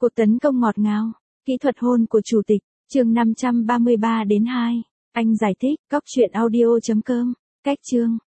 Cuộc tấn công ngọt ngào, kỹ thuật hôn của chủ tịch, chương 533-2. Anh giải thích, cóc truyện audio.com. Cách chương.